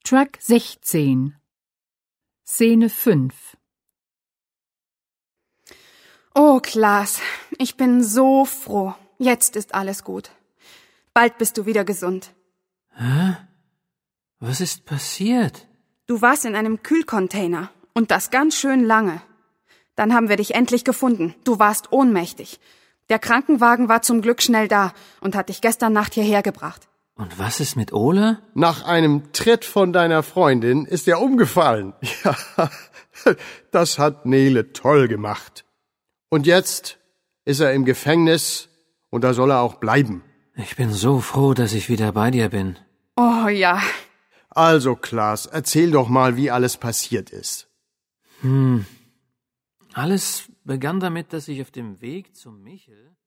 Track 16 Szene 5. Oh, Klaas, ich bin so froh. Jetzt ist alles gut. Bald bist du wieder gesund. Hä? Was ist passiert? Du warst in einem Kühlcontainer und das ganz schön lange. Dann haben wir dich endlich gefunden. Du warst ohnmächtig. Der Krankenwagen war zum Glück schnell da und hat dich gestern Nacht hierher gebracht. Und was ist mit Ola? Nach einem Tritt von deiner Freundin ist er umgefallen. Ja, das hat Nele toll gemacht. Und jetzt ist er im Gefängnis und da soll er auch bleiben. Ich bin so froh, dass ich wieder bei dir bin. Oh ja. Also, Klaas, erzähl doch mal, wie alles passiert ist. Alles begann damit, dass ich auf dem Weg zum Michel